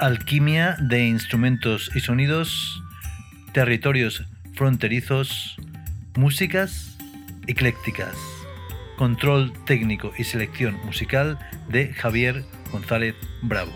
Alquimia de instrumentos y sonidos, territorios fronterizos, músicas eclécticas, control técnico y selección musical de Javier González Bravo.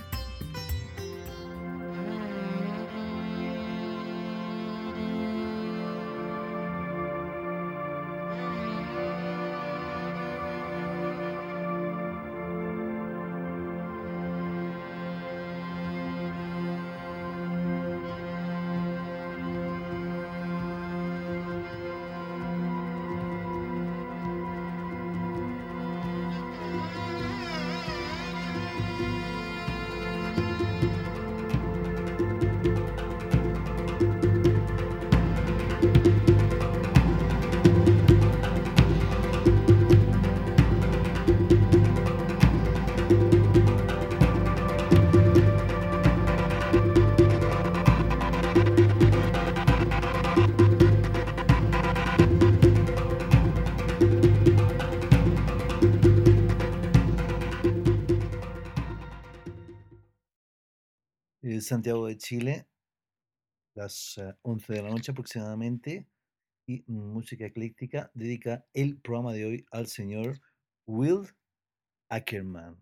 Santiago de Chile, las 11 de la noche aproximadamente, y Música Ecléctica dedica el programa de hoy al señor Will Ackerman.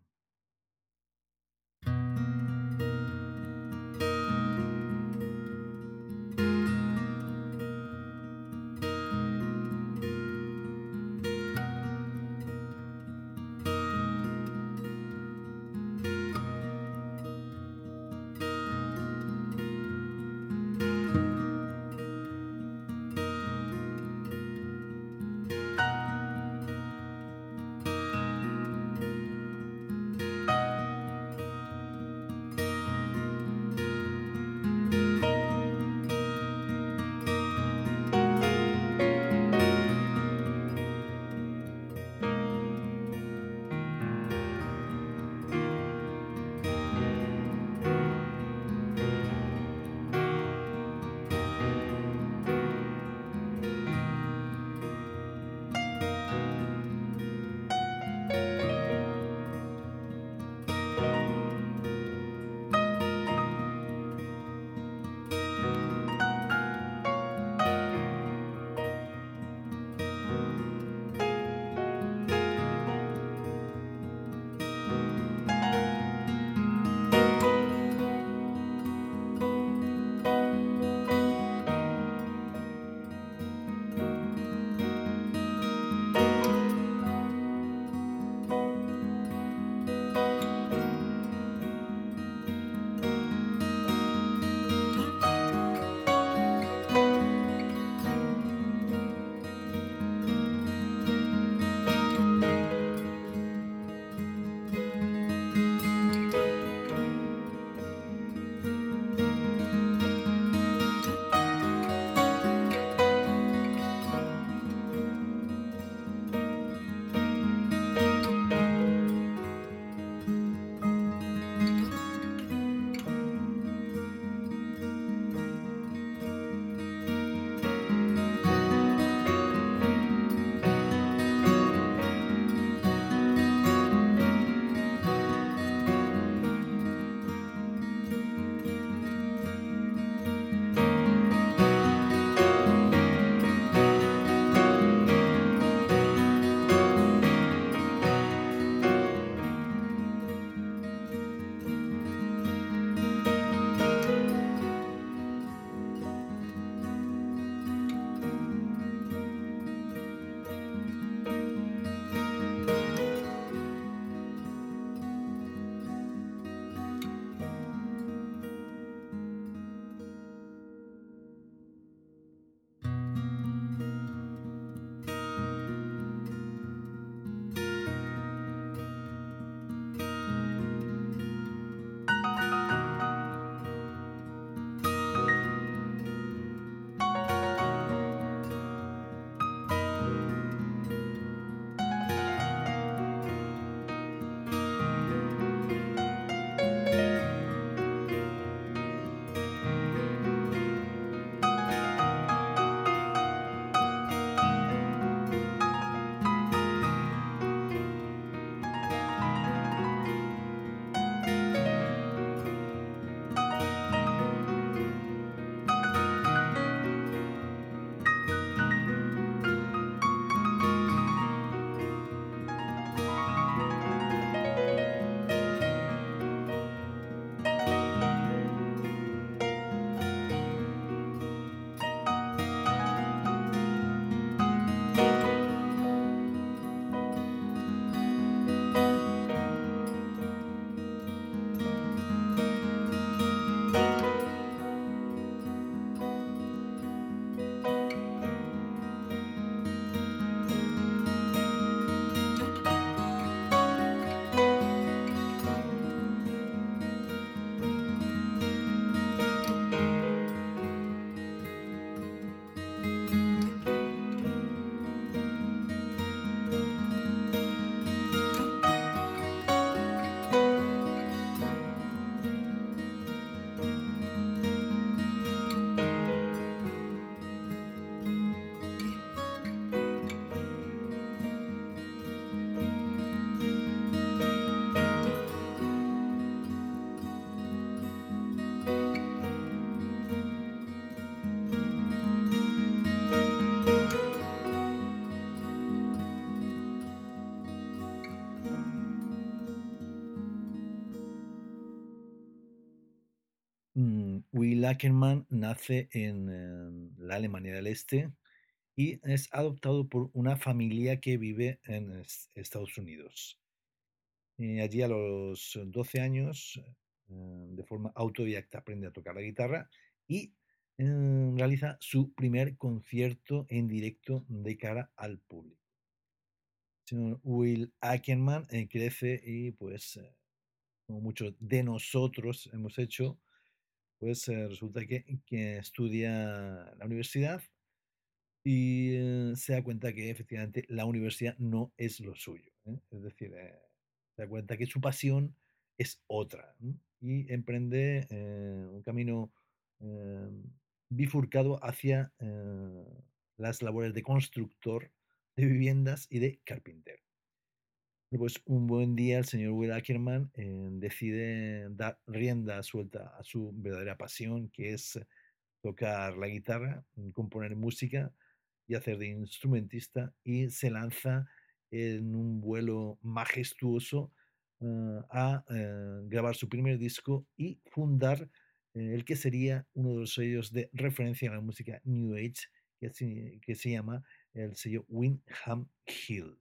Will Ackerman nace en la Alemania del Este y es adoptado por una familia que vive en Estados Unidos. Allí a los 12 años, de forma autodidacta, aprende a tocar la guitarra y realiza su primer concierto en directo de cara al público. El señor Will Ackerman crece y pues, como muchos de nosotros hemos hecho, pues resulta que estudia en la universidad y se da cuenta que efectivamente la universidad no es lo suyo, ¿eh? Es decir, se da cuenta que su pasión es otra, ¿no? Y emprende un camino eh, bifurcado hacia las labores de constructor de viviendas y de carpintero. Pues un buen día el señor Will Ackerman decide dar rienda suelta a su verdadera pasión, que es tocar la guitarra, componer música y hacer de instrumentista, y se lanza en un vuelo majestuoso a grabar su primer disco y fundar el que sería uno de los sellos de referencia en la música New Age, que se llama el sello Windham Hill.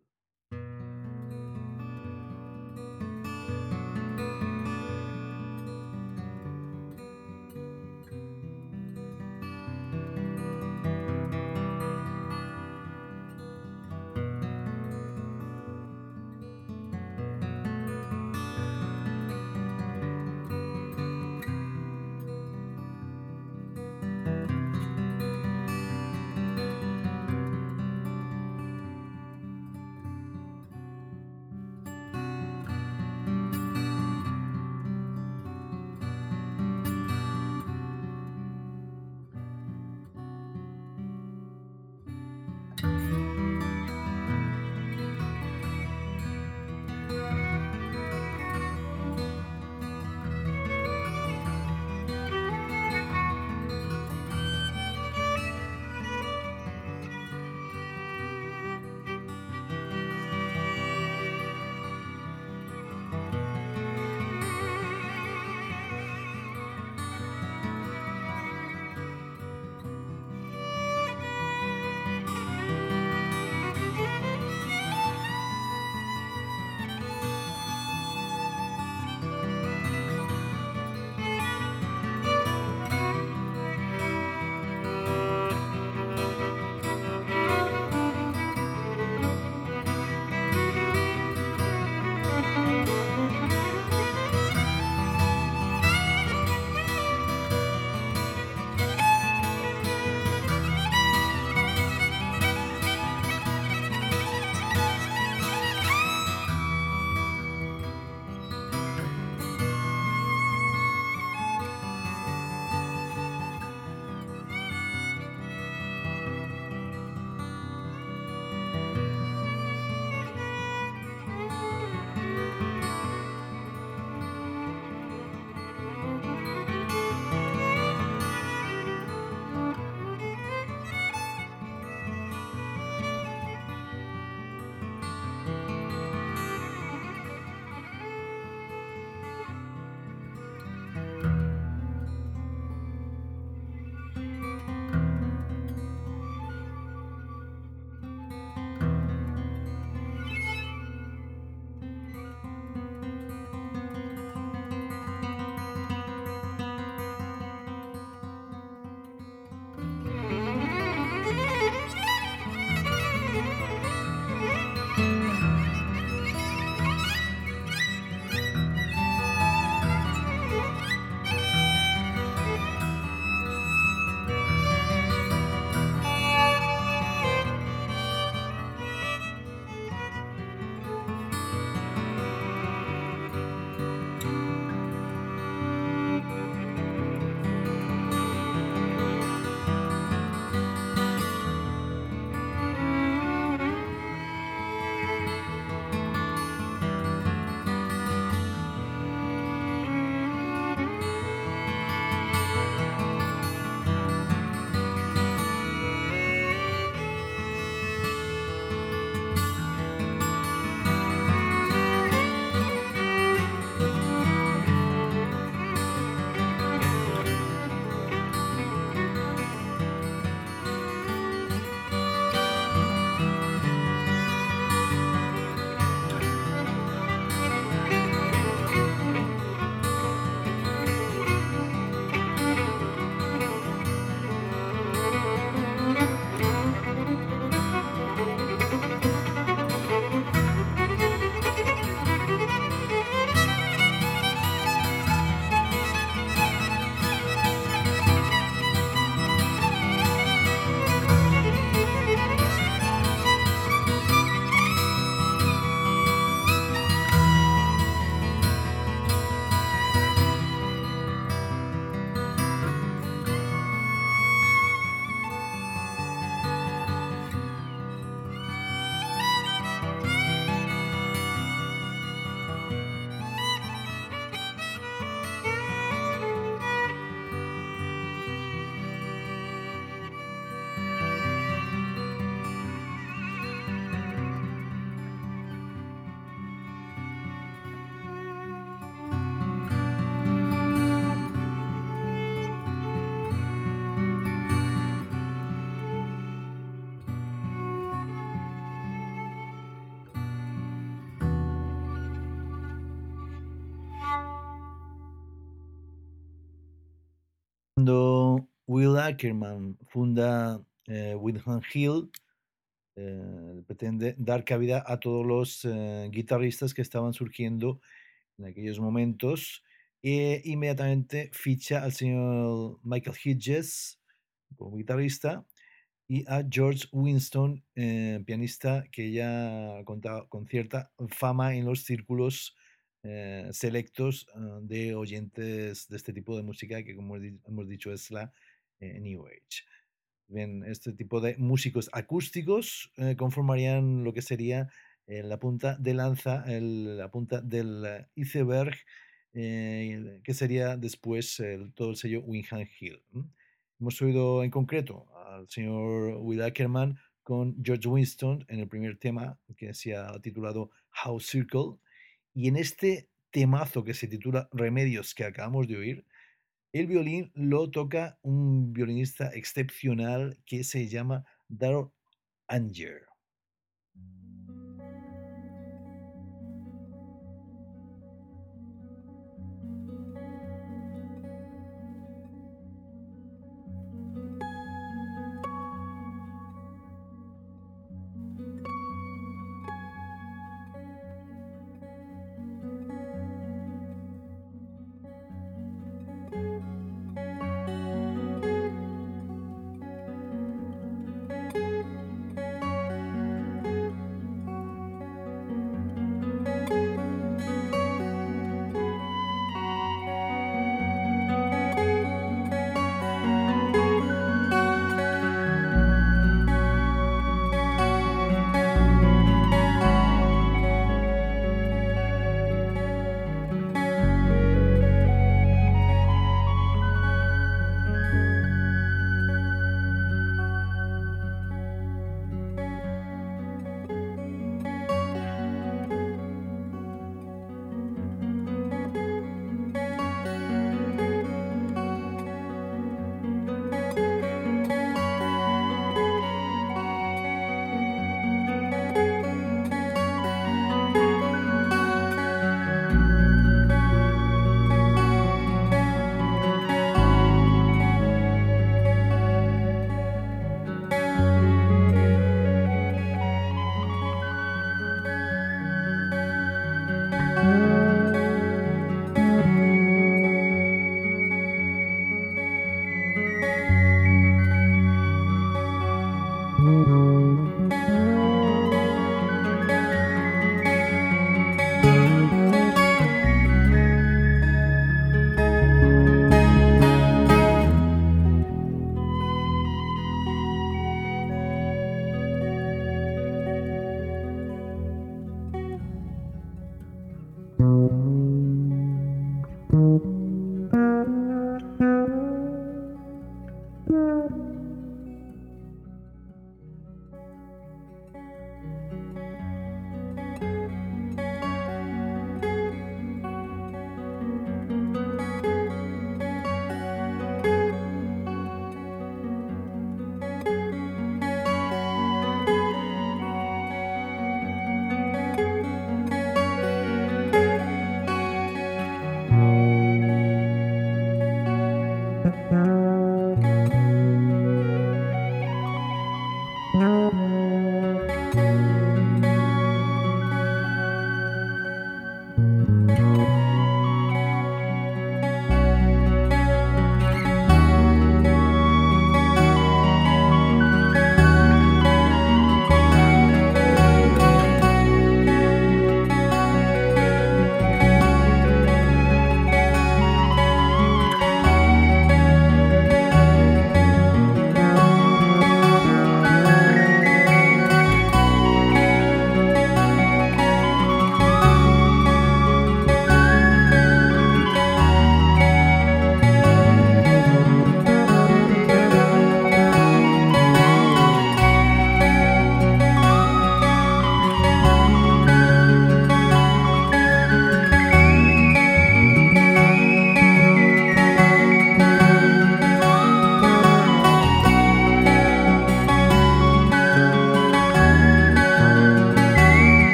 Cuando Will Ackerman funda Windham Hill, pretende dar cabida a todos los guitarristas que estaban surgiendo en aquellos momentos. E inmediatamente ficha al señor Michael Hedges como guitarrista y a George Winston, pianista que ya contaba con cierta fama en los círculos selectos de oyentes de este tipo de música que, como hemos dicho, es la New Age. Bien, este tipo de músicos acústicos conformarían lo que sería la punta de lanza, la punta del iceberg, que sería después todo el sello Windham Hill. Hemos oído en concreto al señor Will Ackerman con George Winston en el primer tema que se ha titulado House Circle, y en este temazo que se titula Remedios que acabamos de oír, el violín lo toca un violinista excepcional que se llama Daryl Anger.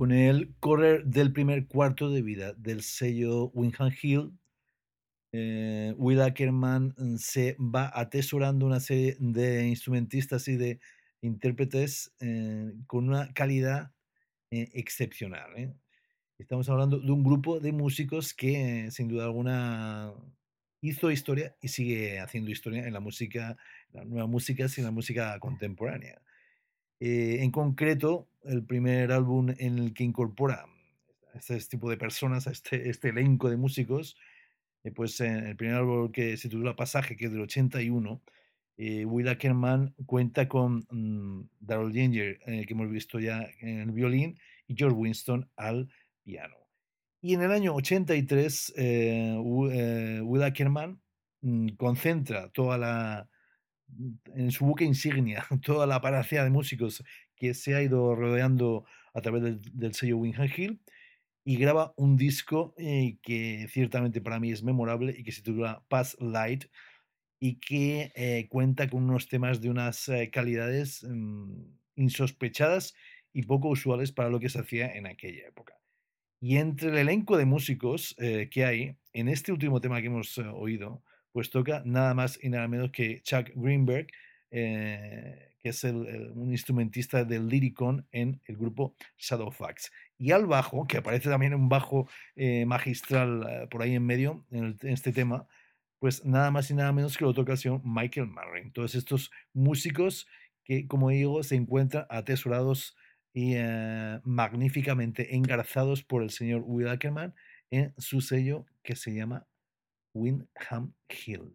Con el correr del primer cuarto de vida del sello Windham Hill, Will Ackerman se va atesorando una serie de instrumentistas y de intérpretes con una calidad excepcional. Estamos hablando de un grupo de músicos que, sin duda alguna, hizo historia y sigue haciendo historia en la música, la nueva música, en la música contemporánea. En concreto, el primer álbum en el que incorpora a este tipo de personas, a este elenco de músicos, pues el primer álbum que se titula Pasaje, que es del 81, Will Ackerman cuenta con Darrell Ginger, que hemos visto ya en el violín, y George Winston al piano. Y en el año 83, Will Ackerman concentra en su buque insignia, toda la panacea de músicos que se ha ido rodeando a través del sello Windham Hill, y graba un disco que ciertamente para mí es memorable y que se titula Past Light, y que cuenta con unos temas de unas calidades insospechadas y poco usuales para lo que se hacía en aquella época. Y entre el elenco de músicos que hay, en este último tema que hemos oído, pues toca nada más y nada menos que Chuck Greenberg, que es un instrumentista del lyricon en el grupo Shadowfax. Y al bajo, que aparece también un bajo magistral por ahí en medio, en este tema, pues nada más y nada menos que la otra ocasión Michael Martin. Todos estos músicos que, como digo, se encuentran atesorados y magníficamente engarzados por el señor Will Ackerman en su sello que se llama Windham Hill.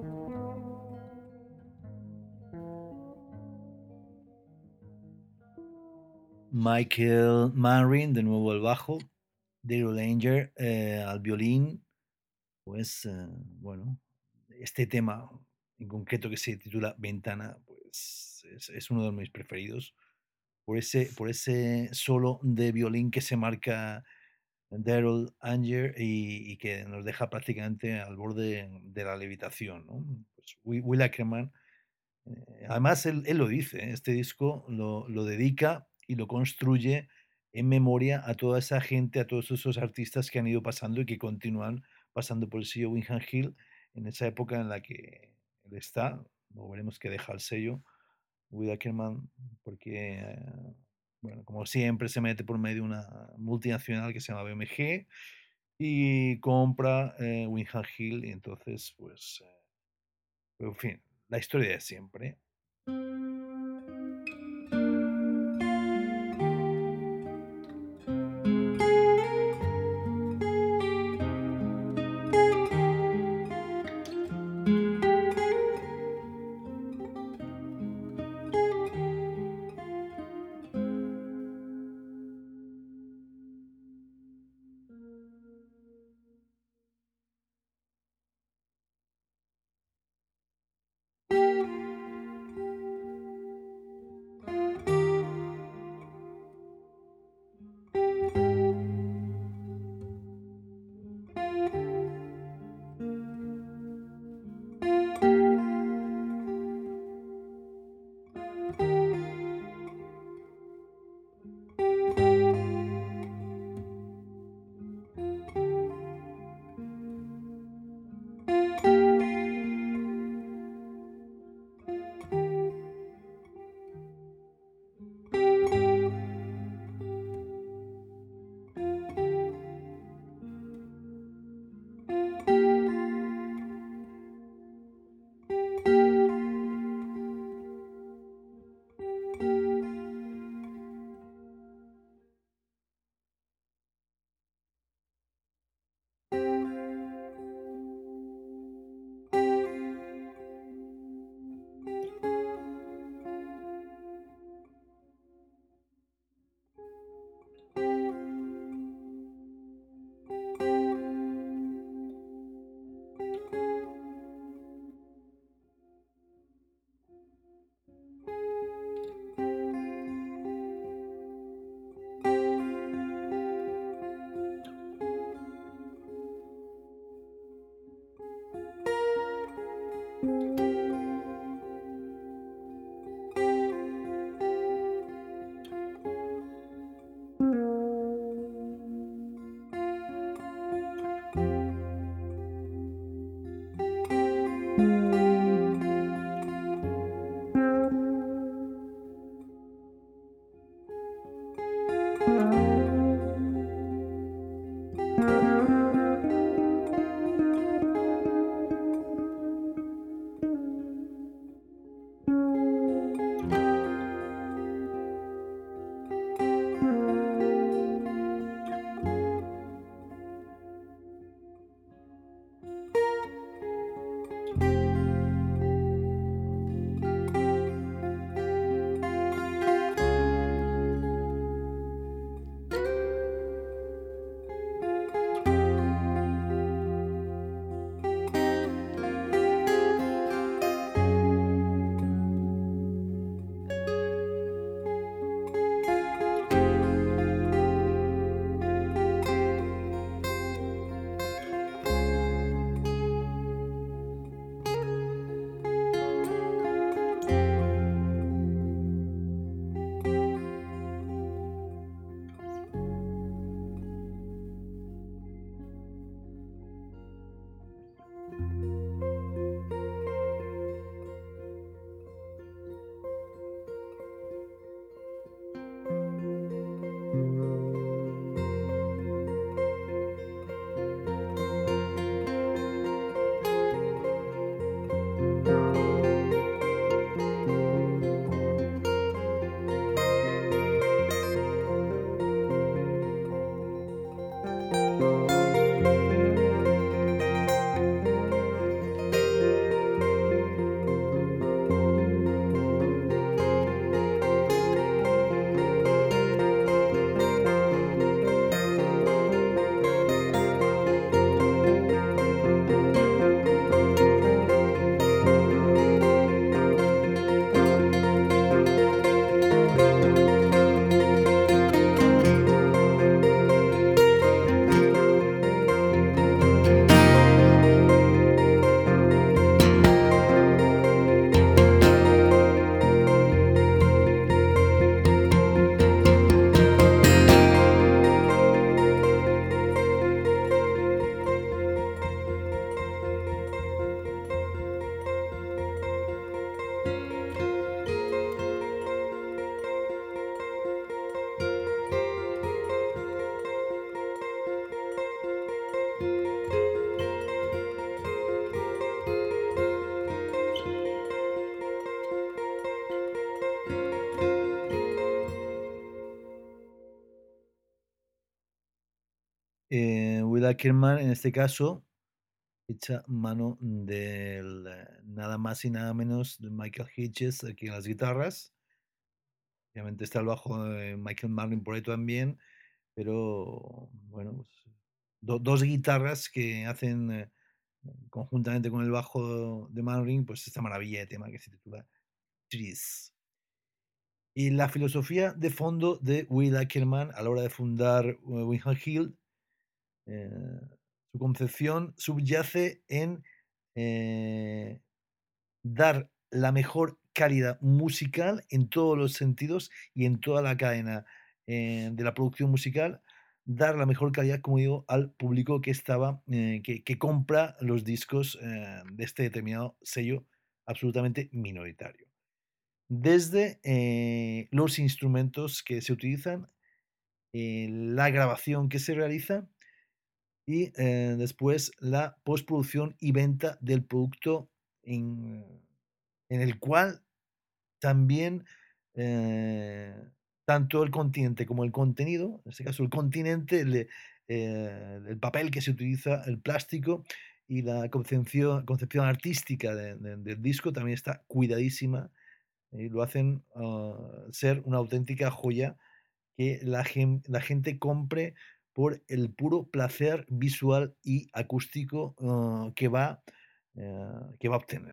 Michael Manring, de nuevo al bajo, Daryl Anger al violín, pues bueno, este tema en concreto que se titula Ventana, pues es uno de mis preferidos, por ese solo de violín que se marca Daryl Anger y que nos deja prácticamente al borde de la levitación, ¿no? Pues Will Ackerman, además él lo dice, este disco lo dedica y lo construye en memoria a toda esa gente, a todos esos artistas que han ido pasando y que continúan pasando por el sello Winham Hill en esa época en la que él está. No veremos que deja el sello Will Ackerman, porque, bueno, como siempre, se mete por medio de una multinacional que se llama BMG y compra Winham Hill, y entonces, pues, en fin, la historia de siempre. Ackerman, en este caso, echa mano del nada más y nada menos de Michael Hedges aquí en las guitarras. Obviamente está el bajo de Michael Marlin por ahí también, pero bueno, pues, dos guitarras que hacen conjuntamente con el bajo de Marlin, pues esta maravilla de tema que se titula Trees. Y la filosofía de fondo de Will Ackerman a la hora de fundar Windham Hill, eh, su concepción subyace en eh, dar la mejor calidad musical en todos los sentidos y en toda la cadena de la producción musical, dar la mejor calidad, como digo, al público que estaba, que compra los discos de este determinado sello absolutamente minoritario. Desde los instrumentos que se utilizan, la grabación que se realiza y después la postproducción y venta del producto en, en el cual también eh, tanto el continente como el contenido, en este caso el continente, el papel que se utiliza, el plástico y la concepción artística del disco también está cuidadísima y lo hacen ser una auténtica joya que la gente compre por el puro placer visual y acústico que va a obtener.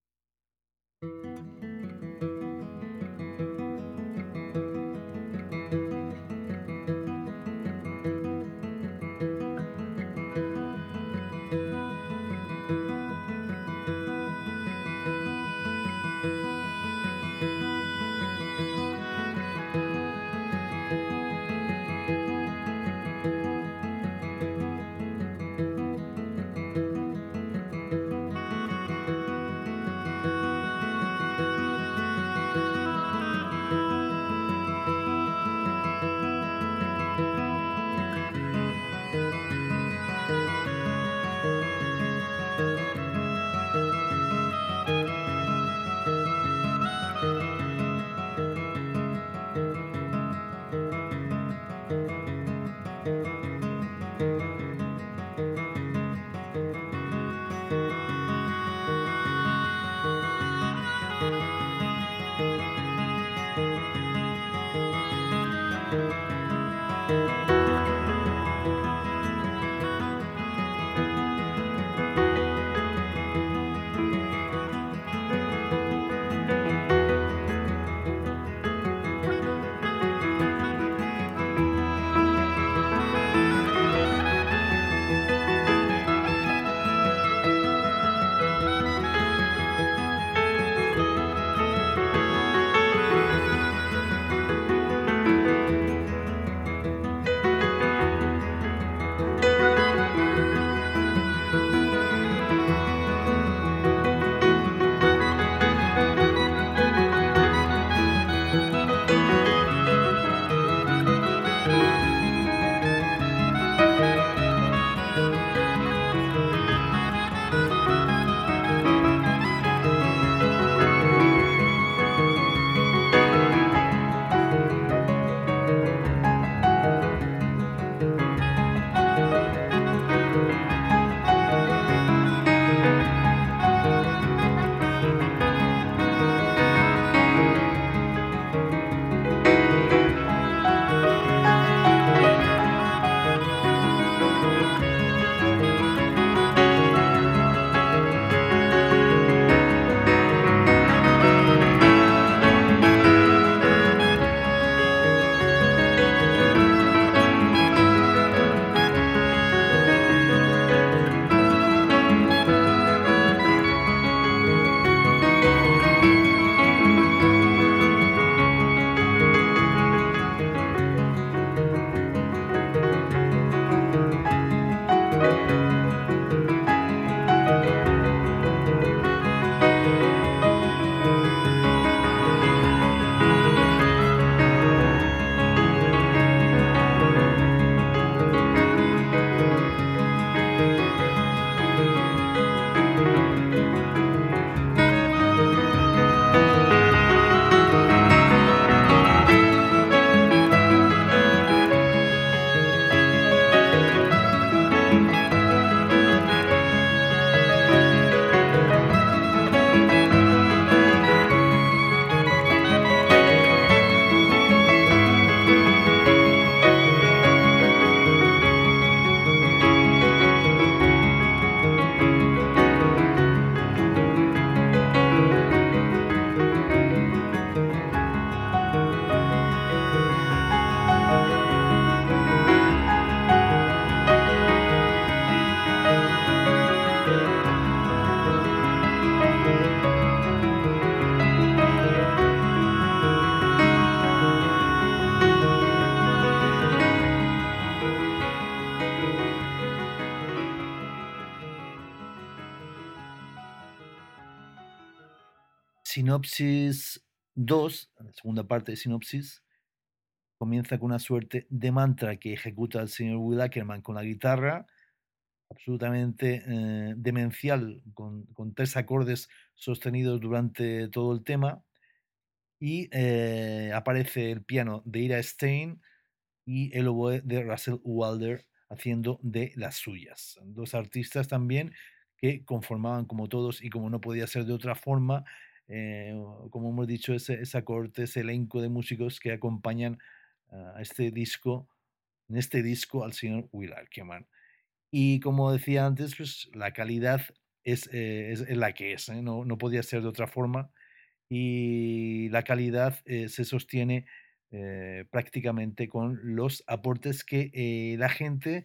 Sinopsis 2, la segunda parte de Sinopsis, comienza con una suerte de mantra que ejecuta el señor Will Ackerman con la guitarra, absolutamente demencial, con 3 acordes sostenidos durante todo el tema, y aparece el piano de Ira Stein y el oboe de Russell Wilder haciendo de las suyas. 2 artistas también que conformaban, como todos y como no podía ser de otra forma, eh, como hemos dicho, esa corte, ese elenco de músicos que acompañan a este disco, en este disco, al señor Will Ackerman. Y como decía antes, pues la calidad es la que es, ¿eh? No podía ser de otra forma, y la calidad se sostiene prácticamente con los aportes que la gente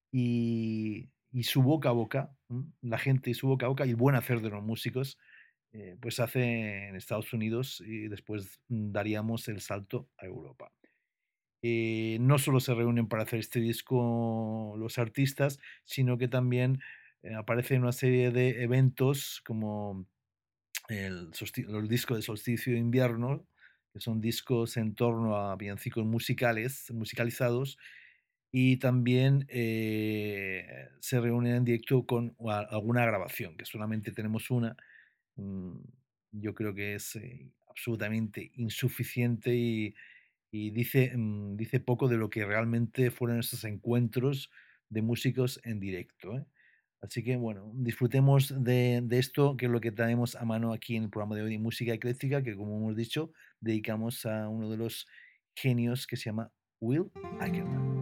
y su boca a boca, la gente y su boca a boca y el buen hacer de los músicos, pues hace en Estados Unidos, y después daríamos el salto a Europa. No solo se reúnen para hacer este disco los artistas, sino que también aparecen una serie de eventos como los discos de solsticio de invierno, que son discos en torno a villancicos musicalizados, y también se reúnen en directo con alguna grabación, que solamente tenemos una. Mm, yo creo que es absolutamente insuficiente, y dice poco de lo que realmente fueron esos encuentros de músicos en directo, ¿eh? Así que bueno, disfrutemos de esto, que es lo que traemos a mano aquí en el programa de hoy de música ecléctica, que como hemos dicho, dedicamos a uno de los genios que se llama Will Ackerman.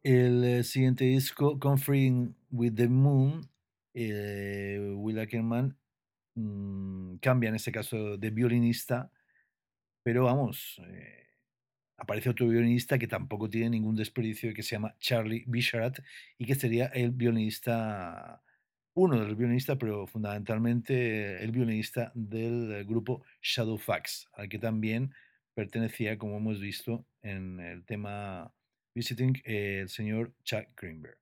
El siguiente disco, Comforting with the Moon, Will Ackerman cambia en este caso de violinista, pero vamos, aparece otro violinista que tampoco tiene ningún desperdicio, que se llama Charlie Bisharat y que sería el violinista, uno de los violinistas, pero fundamentalmente el violinista del grupo Shadowfax, al que también pertenecía, como hemos visto en el tema Visiting, el señor Chuck Greenberg.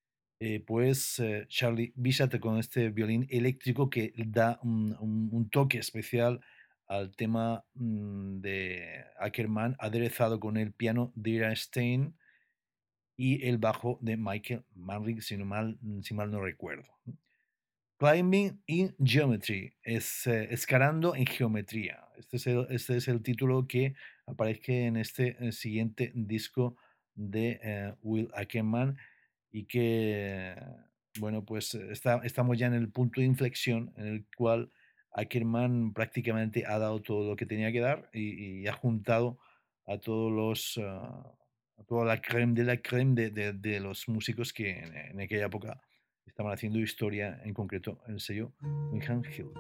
Charlie Bishop con este violín eléctrico que da un toque especial al tema de Ackerman, aderezado con el piano de Ira Stein y el bajo de Michael Manrique, si mal no recuerdo. Climbing in Geometry, escalando en geometría. Este es el título que aparece en este siguiente disco de Will Ackerman y que, bueno, pues estamos ya en el punto de inflexión en el cual Ackerman prácticamente ha dado todo lo que tenía que dar y ha juntado a todos a toda la creme de la creme de los músicos que en aquella época estaban haciendo historia, en concreto el sello Wingham Hill.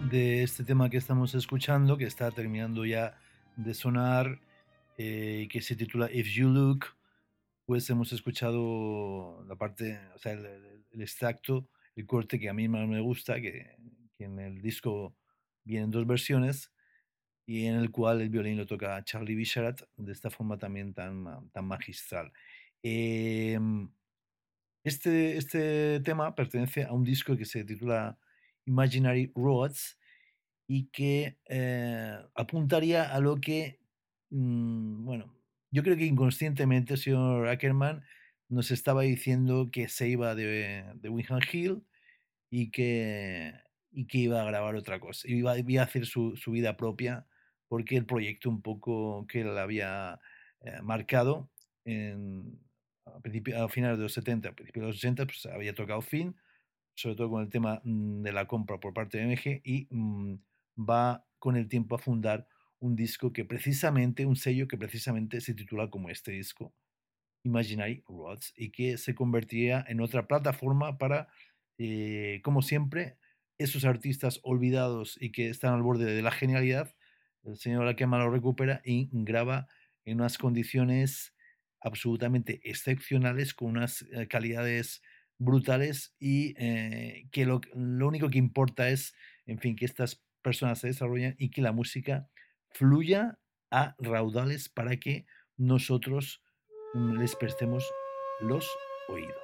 de este tema que estamos escuchando, que está terminando ya de sonar, que se titula If You Look, pues hemos escuchado la parte, o sea, el extracto, el corte que a mí más me gusta, que en el disco vienen dos versiones y en el cual el violín lo toca Charlie Bisharat de esta forma también tan magistral. Em, este tema pertenece a un disco que se titula Imaginary Roads y que apuntaría a lo que, bueno, yo creo que inconscientemente el señor Ackerman nos estaba diciendo que se iba de Windham Hill y que, y que iba a grabar otra cosa, iba a hacer su vida propia, porque el proyecto un poco que él había marcado a finales de los 70, a principios de los 80, pues había tocado fin, sobre todo con el tema de la compra por parte de MG, y va con el tiempo a fundar un disco que precisamente, un sello que precisamente se titula como este disco, Imaginary Roads, y que se convertiría en otra plataforma para, como siempre, esos artistas olvidados y que están al borde de la genialidad, el señor Akema lo recupera y graba en unas condiciones absolutamente excepcionales, con unas calidades brutales y que lo único que importa es, en fin, que estas personas se desarrollen y que la música fluya a raudales para que nosotros les prestemos los oídos.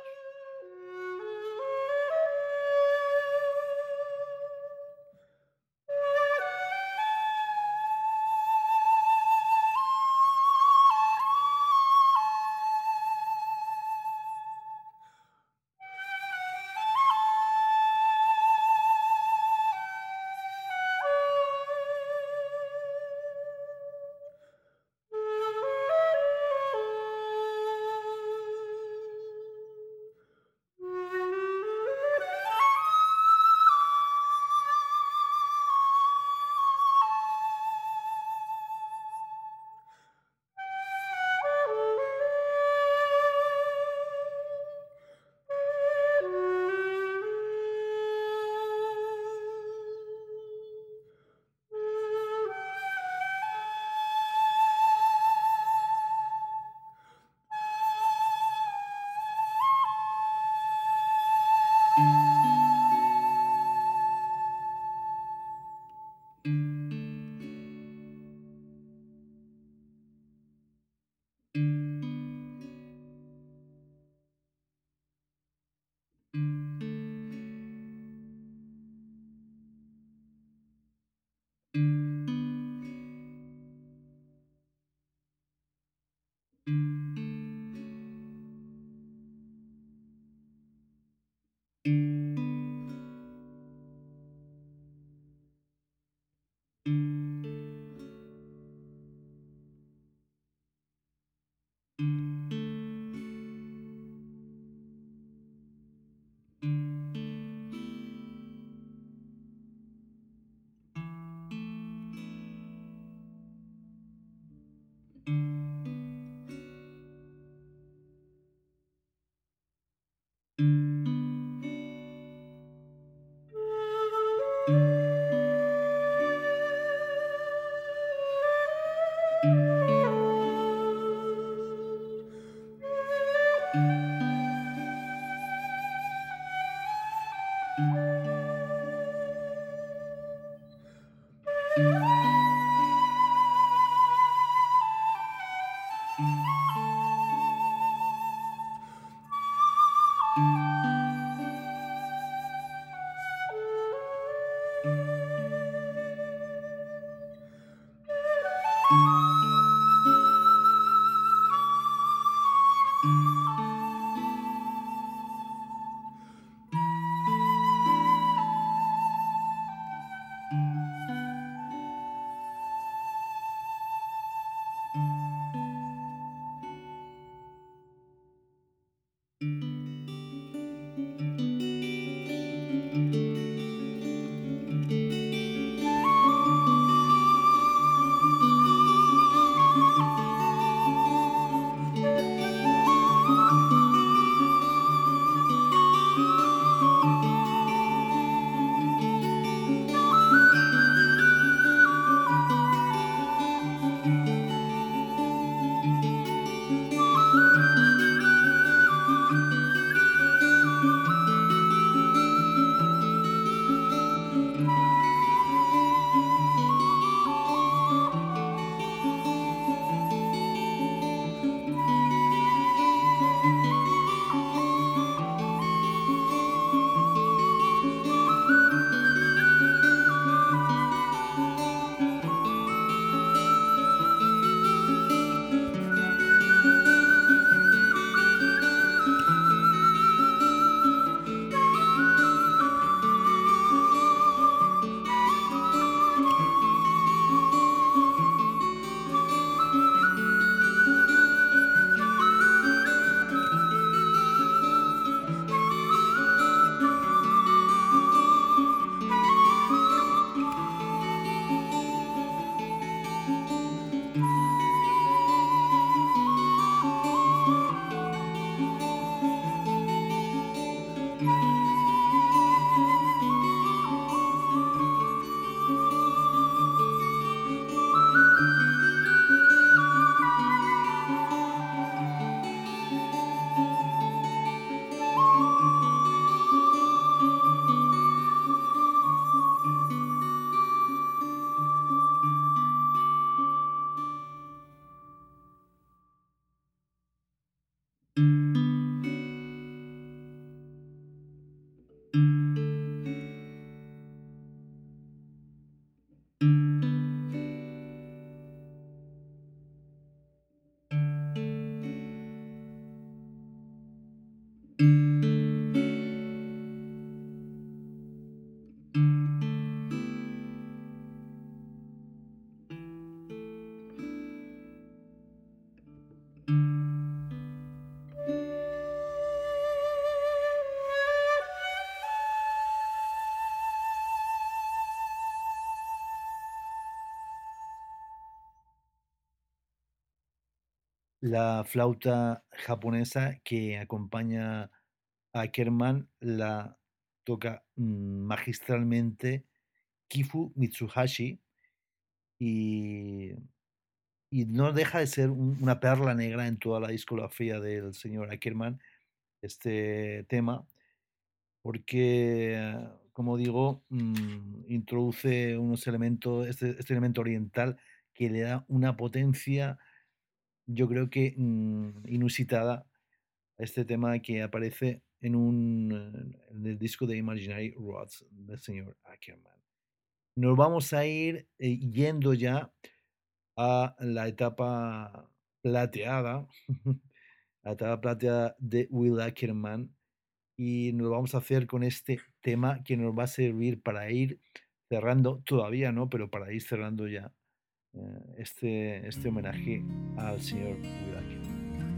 La flauta japonesa que acompaña a Ackerman la toca magistralmente Kifu Mitsuhashi y, y no deja de ser una perla negra en toda la discografía del señor Ackerman, este tema, porque, como digo, introduce unos elementos, este elemento oriental que le da una potencia, yo creo que inusitada a este tema que aparece en el disco de Imaginary Roads del señor Ackerman. Nos vamos a ir yendo ya a la etapa plateada, la etapa plateada de Will Ackerman, y nos vamos a hacer con este tema que nos va a servir para ir cerrando, todavía no, pero para ir cerrando ya este homenaje al señor Will Ackerman.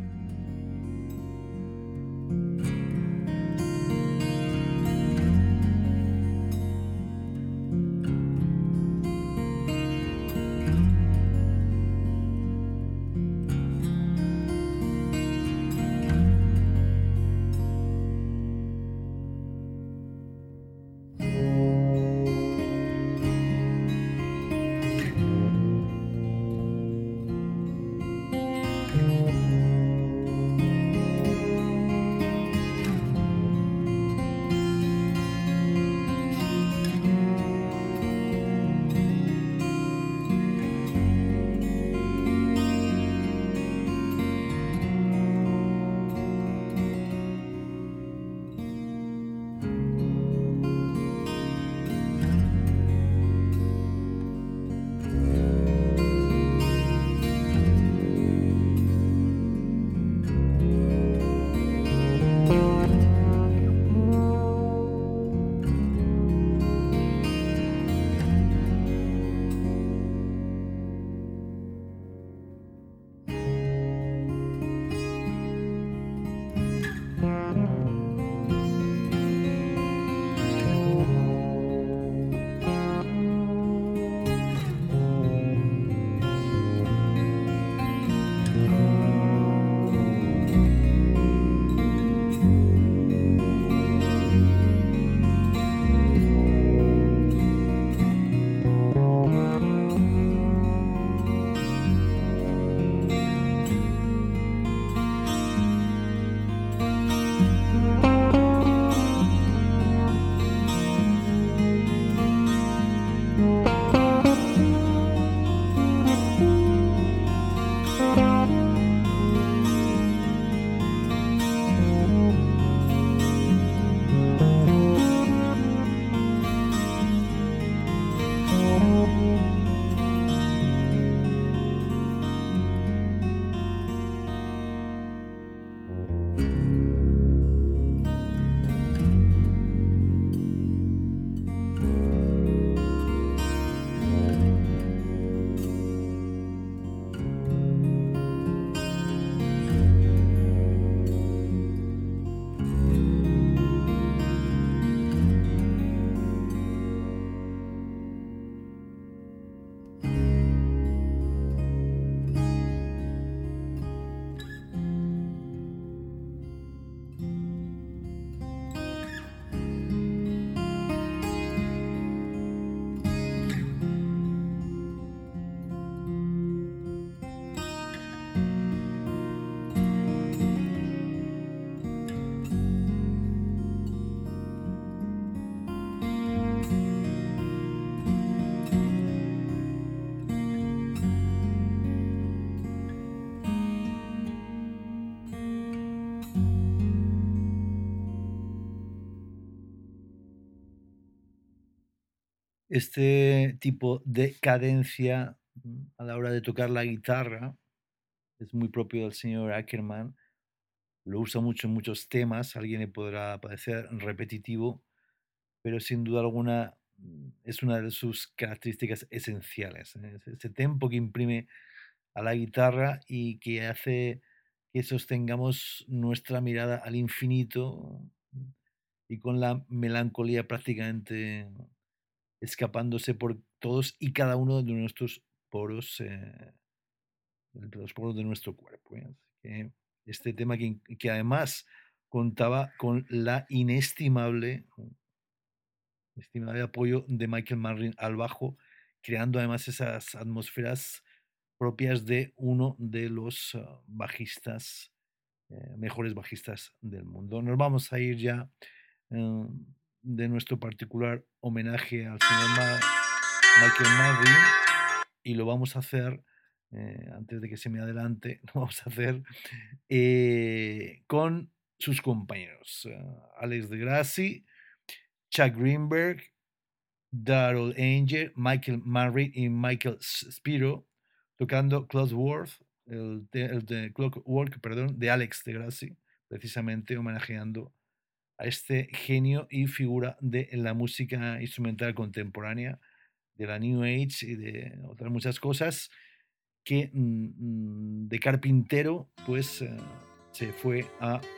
Este tipo de cadencia a la hora de tocar la guitarra es muy propio del señor Ackerman. Lo usa mucho en muchos temas. A alguien le podrá parecer repetitivo, pero sin duda alguna es una de sus características esenciales. Ese tempo que imprime a la guitarra y que hace que sostengamos nuestra mirada al infinito y con la melancolía prácticamente escapándose por todos y cada uno de nuestros poros entre los poros de nuestro cuerpo. Así que este tema que además contaba con la estimable apoyo de Michael Martin al bajo, creando además esas atmósferas propias de uno de los bajistas, mejores bajistas del mundo. Nos vamos a ir ya eh, de nuestro particular homenaje al señor Michael Martin y lo vamos a hacer, antes de que se me adelante, lo vamos a hacer con sus compañeros, Alex de Grassi, Chuck Greenberg, Daryl Angel, Michael Marriott y Michael Spiro, tocando Clockwork, Clockwork, perdón, de Alex de Grassi, precisamente homenajeando a este genio y figura de la música instrumental contemporánea, de la New Age y de otras muchas cosas, que de carpintero pues se fue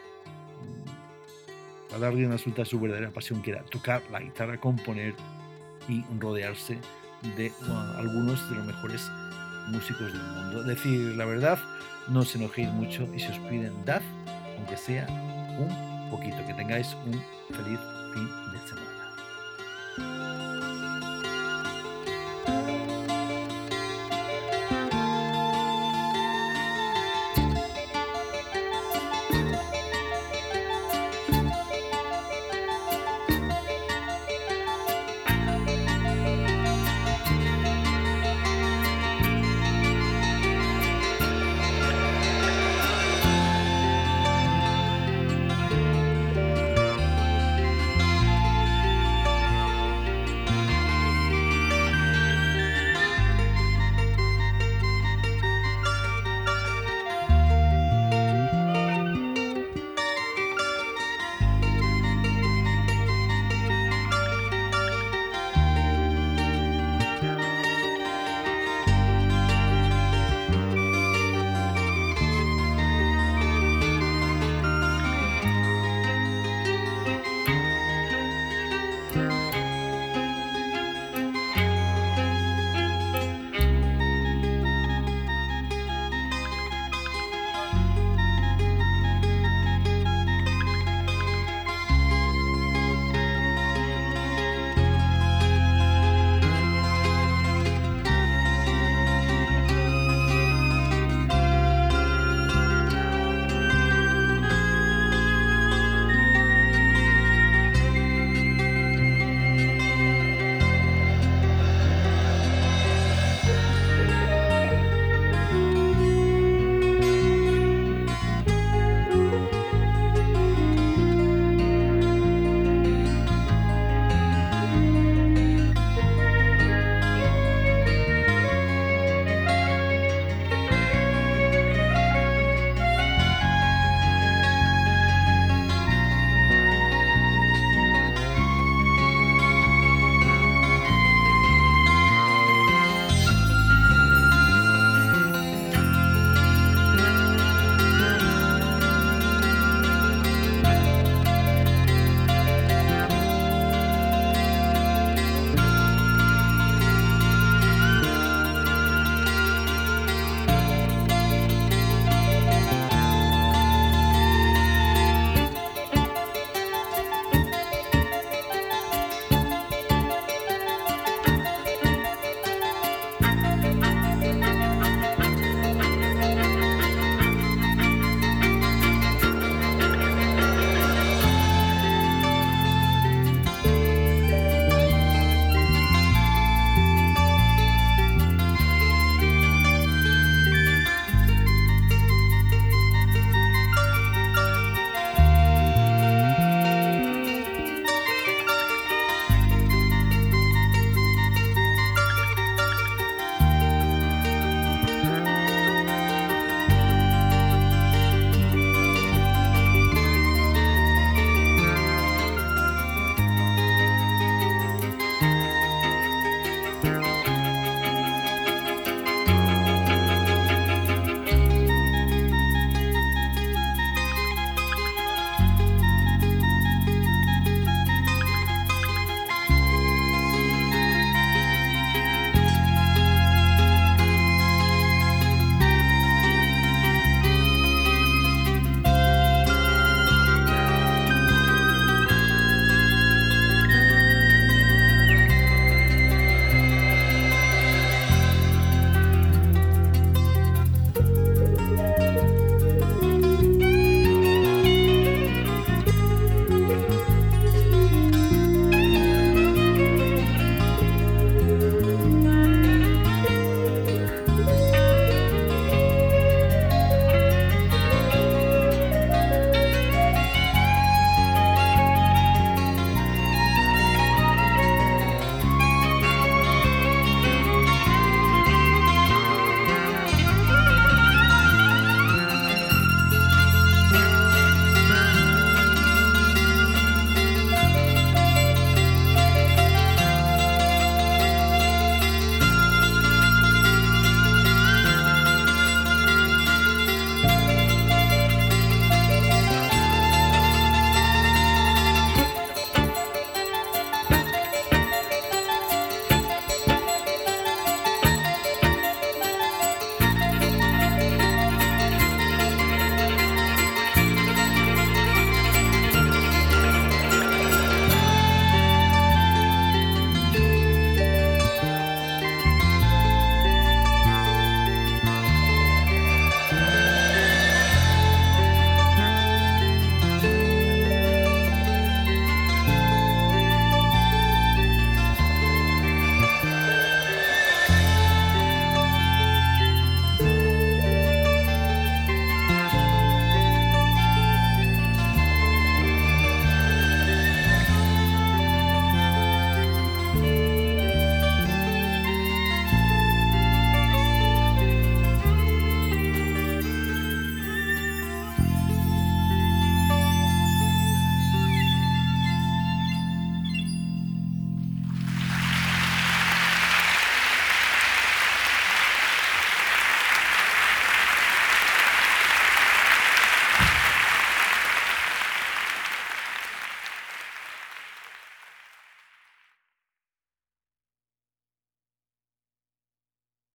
a darle una resulta a su verdadera pasión, que era tocar la guitarra, componer y rodearse de algunos de los mejores músicos del mundo. Decir la verdad, no os enojéis mucho y si os piden dad, aunque sea un poquito, que tengáis un feliz fin de semana.